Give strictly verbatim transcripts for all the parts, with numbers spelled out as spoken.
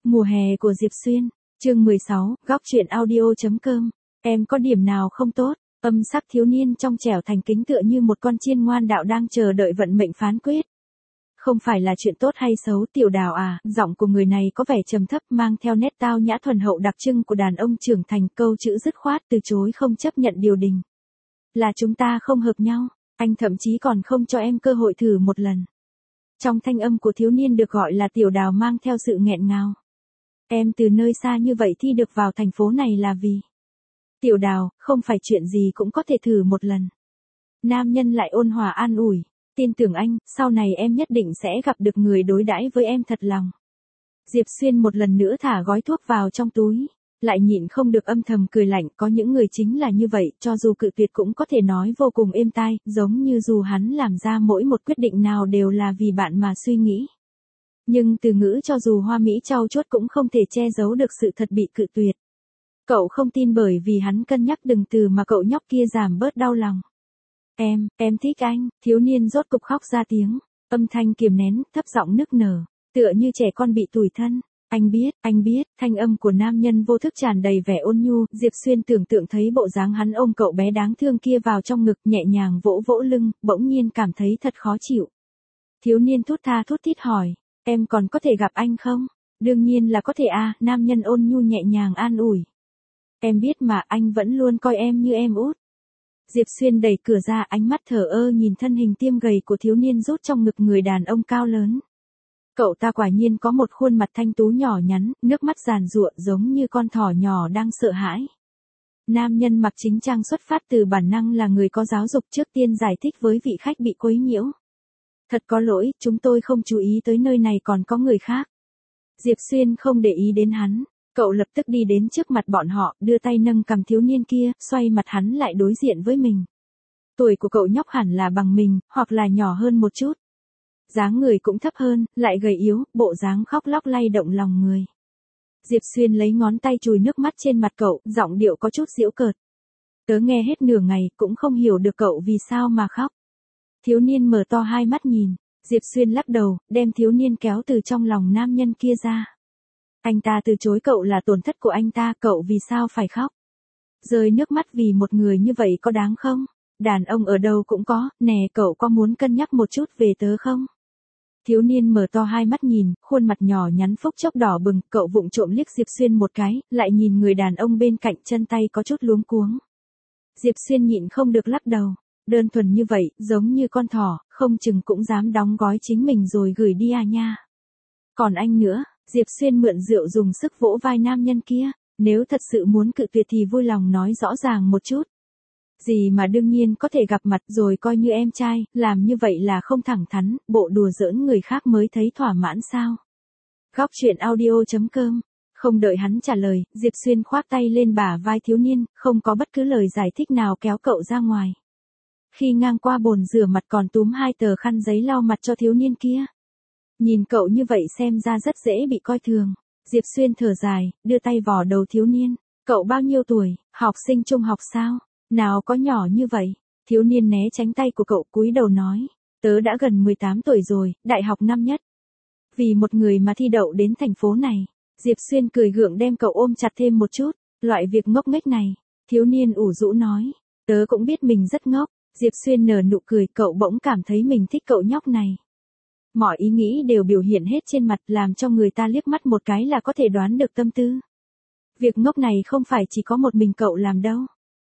Mùa hè của Diệp Xuyên, chương mười sáu, góc truyện audio.com. Em có điểm nào không tốt? Âm sắc thiếu niên trong trẻo thành kính tựa như một con chiên ngoan đạo đang chờ đợi vận mệnh phán quyết. Không phải là chuyện tốt hay xấu Tiểu Đào à, giọng của người này có vẻ trầm thấp mang theo nét tao nhã thuần hậu đặc trưng của đàn ông trưởng thành, câu chữ dứt khoát từ chối không chấp nhận điều đình. Là chúng ta không hợp nhau, anh thậm chí còn không cho em cơ hội thử một lần. Trong thanh âm của thiếu niên được gọi là Tiểu Đào mang theo sự nghẹn ngào. Em từ nơi xa như vậy thi được vào thành phố này là vì... Tiểu Đào, không phải chuyện gì cũng có thể thử một lần. Nam nhân lại ôn hòa an ủi, tin tưởng anh, sau này em nhất định sẽ gặp được người đối đãi với em thật lòng. Diệp Xuyên một lần nữa thả gói thuốc vào trong túi, lại nhịn không được âm thầm cười lạnh, có những người chính là như vậy, cho dù cự tuyệt cũng có thể nói vô cùng êm tai, giống như dù hắn làm ra mỗi một quyết định nào đều là vì bạn mà suy nghĩ. Nhưng từ ngữ cho dù hoa mỹ trau chuốt cũng không thể che giấu được sự thật bị cự tuyệt. Cậu không tin bởi vì hắn cân nhắc từng từ mà cậu nhóc kia giảm bớt đau lòng. Em, em thích anh, thiếu niên rốt cục khóc ra tiếng, âm thanh kiềm nén, thấp giọng nức nở, tựa như trẻ con bị tủi thân. Anh biết, anh biết, thanh âm của nam nhân vô thức tràn đầy vẻ ôn nhu, Diệp Xuyên tưởng tượng thấy bộ dáng hắn ôm cậu bé đáng thương kia vào trong ngực, nhẹ nhàng vỗ vỗ lưng, bỗng nhiên cảm thấy thật khó chịu. Thiếu niên thút tha thút thít hỏi, em còn có thể gặp anh không? Đương nhiên là có thể à, nam nhân ôn nhu nhẹ nhàng an ủi. Em biết mà, anh vẫn luôn coi em như em út. Diệp Xuyên đẩy cửa ra, ánh mắt thờ ơ nhìn thân hình tiêm gầy của thiếu niên rút trong ngực người đàn ông cao lớn. Cậu ta quả nhiên có một khuôn mặt thanh tú nhỏ nhắn, nước mắt giàn giụa giống như con thỏ nhỏ đang sợ hãi. Nam nhân mặc chính trang xuất phát từ bản năng là người có giáo dục, trước tiên giải thích với vị khách bị quấy nhiễu. Thật có lỗi, chúng tôi không chú ý tới nơi này còn có người khác. Diệp Xuyên không để ý đến hắn, cậu lập tức đi đến trước mặt bọn họ, đưa tay nâng cầm thiếu niên kia, xoay mặt hắn lại đối diện với mình. Tuổi của cậu nhóc hẳn là bằng mình, hoặc là nhỏ hơn một chút. Dáng người cũng thấp hơn, lại gầy yếu, bộ dáng khóc lóc lay động lòng người. Diệp Xuyên lấy ngón tay chùi nước mắt trên mặt cậu, giọng điệu có chút giễu cợt. Tớ nghe hết nửa ngày, cũng không hiểu được cậu vì sao mà khóc. Thiếu niên mở to hai mắt nhìn, Diệp Xuyên lắc đầu, đem thiếu niên kéo từ trong lòng nam nhân kia ra. Anh ta từ chối cậu là tổn thất của anh ta, cậu vì sao phải khóc? Rơi nước mắt vì một người như vậy có đáng không? Đàn ông ở đâu cũng có, nè cậu có muốn cân nhắc một chút về tớ không? Thiếu niên mở to hai mắt nhìn, khuôn mặt nhỏ nhắn phốc chốc đỏ bừng, cậu vụng trộm liếc Diệp Xuyên một cái, lại nhìn người đàn ông bên cạnh, chân tay có chút luống cuống. Diệp Xuyên nhịn không được lắc đầu, đơn thuần như vậy, giống như con thỏ, không chừng cũng dám đóng gói chính mình rồi gửi đi à nha. Còn anh nữa, Diệp Xuyên mượn rượu dùng sức vỗ vai nam nhân kia, nếu thật sự muốn cự tuyệt thì vui lòng nói rõ ràng một chút. Gì mà đương nhiên có thể gặp mặt rồi coi như em trai, làm như vậy là không thẳng thắn, bộ đùa giỡn người khác mới thấy thỏa mãn sao. Góc truyện audio.com. Không đợi hắn trả lời, Diệp Xuyên khoác tay lên bả vai thiếu niên, không có bất cứ lời giải thích nào kéo cậu ra ngoài. Khi ngang qua bồn rửa mặt còn túm hai tờ khăn giấy lau mặt cho thiếu niên kia. Nhìn cậu như vậy xem ra rất dễ bị coi thường. Diệp Xuyên thở dài, đưa tay vò đầu thiếu niên. Cậu bao nhiêu tuổi, học sinh trung học sao? Nào có nhỏ như vậy. Thiếu niên né tránh tay của cậu, cúi đầu nói. Tớ đã gần mười tám tuổi rồi, đại học năm nhất. Vì một người mà thi đậu đến thành phố này. Diệp Xuyên cười gượng đem cậu ôm chặt thêm một chút. Loại việc ngốc nghếch này. Thiếu niên ủ rũ nói. Tớ cũng biết mình rất ngốc. Diệp Xuyên nở nụ cười, cậu bỗng cảm thấy mình thích cậu nhóc này. Mọi ý nghĩ đều biểu hiện hết trên mặt, làm cho người ta liếc mắt một cái là có thể đoán được tâm tư. Việc ngốc này không phải chỉ có một mình cậu làm đâu.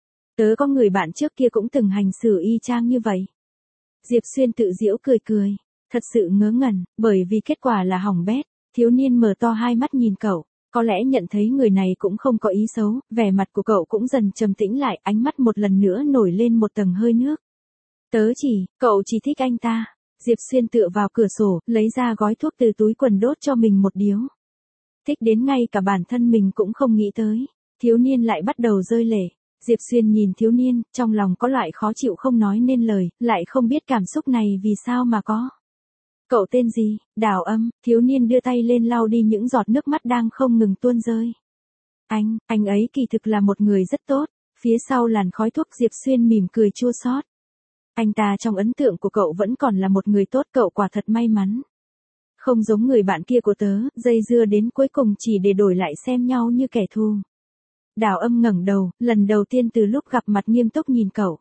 Tớ có người bạn trước kia cũng từng hành xử y chang như vậy. Diệp Xuyên tự giễu cười cười, thật sự ngớ ngẩn, bởi vì kết quả là hỏng bét. Thiếu niên mở to hai mắt nhìn cậu, có lẽ nhận thấy người này cũng không có ý xấu, vẻ mặt của cậu cũng dần trầm tĩnh lại, ánh mắt một lần nữa nổi lên một tầng hơi nước. Tớ chỉ, cậu chỉ thích anh ta. Diệp Xuyên tựa vào cửa sổ, lấy ra gói thuốc từ túi quần đốt cho mình một điếu. Thích đến ngay cả bản thân mình cũng không nghĩ tới. Thiếu niên lại bắt đầu rơi lệ. Diệp Xuyên nhìn thiếu niên, trong lòng có loại khó chịu không nói nên lời, lại không biết cảm xúc này vì sao mà có. Cậu tên gì? Đào Âm. Thiếu niên đưa tay lên lau đi những giọt nước mắt đang không ngừng tuôn rơi. Anh, anh ấy kỳ thực là một người rất tốt. Phía sau làn khói thuốc Diệp Xuyên mỉm cười chua xót. Anh ta trong ấn tượng của cậu vẫn còn là một người tốt, cậu quả thật may mắn. Không giống người bạn kia của tớ, dây dưa đến cuối cùng chỉ để đổi lại xem nhau như kẻ thù. Đào Âm ngẩng đầu, lần đầu tiên từ lúc gặp mặt nghiêm túc nhìn cậu.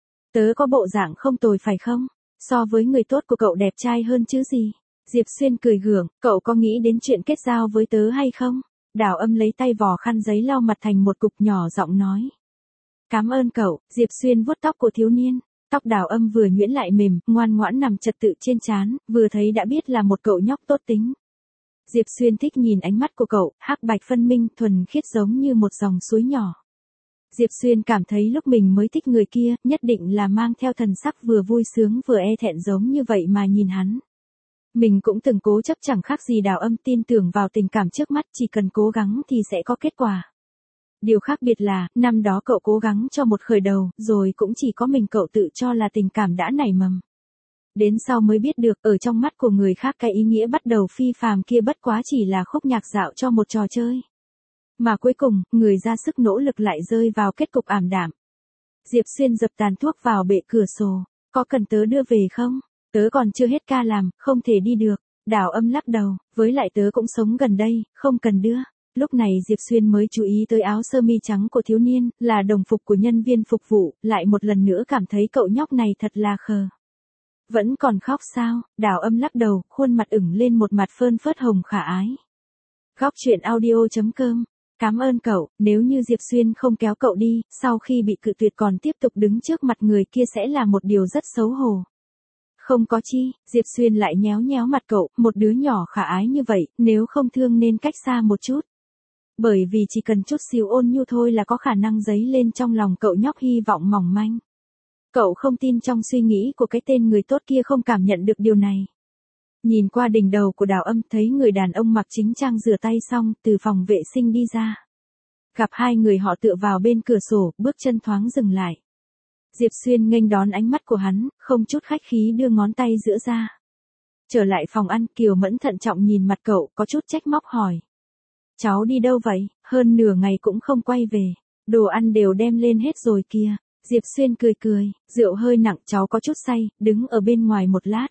Tớ có bộ dạng không tồi phải không? So với người tốt của cậu đẹp trai hơn chứ gì? Diệp Xuyên cười gượng, cậu có nghĩ đến chuyện kết giao với tớ hay không? Đào Âm lấy tay vò khăn giấy lau mặt thành một cục, nhỏ giọng nói. Cảm ơn cậu. Diệp Xuyên vuốt tóc của thiếu niên. Tóc Đào Âm vừa nhuyễn lại mềm, ngoan ngoãn nằm trật tự trên trán, vừa thấy đã biết là một cậu nhóc tốt tính. Diệp Xuyên thích nhìn ánh mắt của cậu, hắc bạch phân minh, thuần khiết giống như một dòng suối nhỏ. Diệp Xuyên cảm thấy lúc mình mới thích người kia, nhất định là mang theo thần sắc vừa vui sướng vừa e thẹn giống như vậy mà nhìn hắn. Mình cũng từng cố chấp chẳng khác gì Đào Âm, tin tưởng vào tình cảm trước mắt, chỉ cần cố gắng thì sẽ có kết quả. Điều khác biệt là, năm đó cậu cố gắng cho một khởi đầu, rồi cũng chỉ có mình cậu tự cho là tình cảm đã nảy mầm. Đến sau mới biết được, ở trong mắt của người khác cái ý nghĩa bắt đầu phi phàm kia bất quá chỉ là khúc nhạc dạo cho một trò chơi. Mà cuối cùng, người ra sức nỗ lực lại rơi vào kết cục ảm đạm. Diệp Xuyên dập tàn thuốc vào bệ cửa sổ. Có cần tớ đưa về không? Tớ còn chưa hết ca làm, không thể đi được. Đào Âm lắc đầu, với lại tớ cũng sống gần đây, không cần đưa. Lúc này Diệp Xuyên mới chú ý tới áo sơ mi trắng của thiếu niên, là đồng phục của nhân viên phục vụ, lại một lần nữa cảm thấy cậu nhóc này thật là khờ. Vẫn còn khóc sao? Đào Âm lắc đầu, khuôn mặt ửng lên một mặt phơn phớt hồng khả ái. Góc truyện audio chấm com. Cảm ơn cậu, nếu như Diệp Xuyên không kéo cậu đi, sau khi bị cự tuyệt còn tiếp tục đứng trước mặt người kia sẽ là một điều rất xấu hổ. Không có chi, Diệp Xuyên lại nhéo nhéo mặt cậu, một đứa nhỏ khả ái như vậy, nếu không thương nên cách xa một chút. Bởi vì chỉ cần chút xíu ôn nhu thôi là có khả năng dấy lên trong lòng cậu nhóc hy vọng mỏng manh. Cậu không tin trong suy nghĩ của cái tên người tốt kia không cảm nhận được điều này. Nhìn qua đỉnh đầu của Đào Âm, thấy người đàn ông mặc chính trang rửa tay xong, từ phòng vệ sinh đi ra. Gặp hai người họ tựa vào bên cửa sổ, bước chân thoáng dừng lại. Diệp Xuyên nghênh đón ánh mắt của hắn, không chút khách khí đưa ngón tay giữa ra. Trở lại phòng ăn, Kiều Mẫn thận trọng nhìn mặt cậu, có chút trách móc hỏi. Cháu đi đâu vậy, hơn nửa ngày cũng không quay về, đồ ăn đều đem lên hết rồi kìa. Diệp Xuyên cười cười, rượu hơi nặng, cháu có chút say, đứng ở bên ngoài một lát.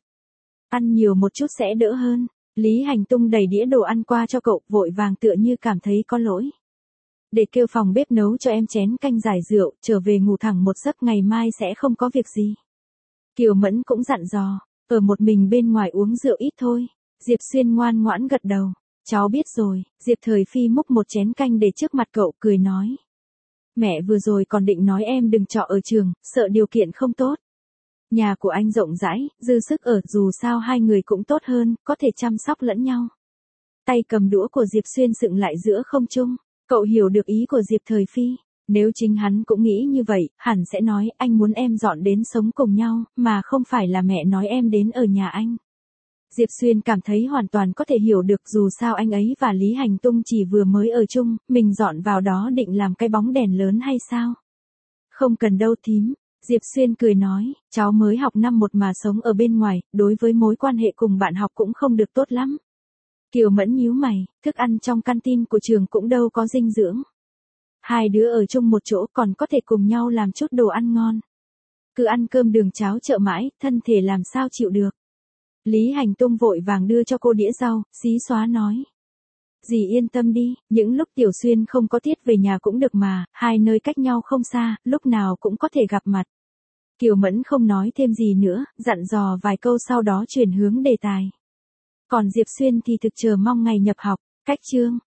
Ăn nhiều một chút sẽ đỡ hơn. Lý Hành Tung đẩy đĩa đồ ăn qua cho cậu, vội vàng tựa như cảm thấy có lỗi. Để kêu phòng bếp nấu cho em chén canh giải rượu, trở về ngủ thẳng một giấc, ngày mai sẽ không có việc gì. Kiều Mẫn cũng dặn dò, ở một mình bên ngoài uống rượu ít thôi. Diệp Xuyên ngoan ngoãn gật đầu. Cháu biết rồi. Diệp Thời Phi múc một chén canh để trước mặt cậu, cười nói. Mẹ vừa rồi còn định nói em đừng trọ ở trường, sợ điều kiện không tốt. Nhà của anh rộng rãi, dư sức ở, dù sao hai người cũng tốt hơn, có thể chăm sóc lẫn nhau. Tay cầm đũa của Diệp Xuyên dựng lại giữa không trung. Cậu hiểu được ý của Diệp Thời Phi. Nếu chính hắn cũng nghĩ như vậy, hẳn sẽ nói anh muốn em dọn đến sống cùng nhau, mà không phải là mẹ nói em đến ở nhà anh. Diệp Xuyên cảm thấy hoàn toàn có thể hiểu được, dù sao anh ấy và Lý Hành Tung chỉ vừa mới ở chung, mình dọn vào đó định làm cái bóng đèn lớn hay sao? Không cần đâu thím. Diệp Xuyên cười nói, cháu mới học năm một mà sống ở bên ngoài, đối với mối quan hệ cùng bạn học cũng không được tốt lắm. Kiều Mẫn nhíu mày, thức ăn trong canteen của trường cũng đâu có dinh dưỡng. Hai đứa ở chung một chỗ còn có thể cùng nhau làm chút đồ ăn ngon. Cứ ăn cơm đường cháo chợ mãi, thân thể làm sao chịu được. Lý Hành Tung vội vàng đưa cho cô đĩa rau, xí xóa nói. Dì yên tâm đi, những lúc Tiểu Xuyên không có tiết về nhà cũng được mà, hai nơi cách nhau không xa, lúc nào cũng có thể gặp mặt. Kiều Mẫn không nói thêm gì nữa, dặn dò vài câu sau đó chuyển hướng đề tài. Còn Diệp Xuyên thì thực chờ mong ngày nhập học. Cách chương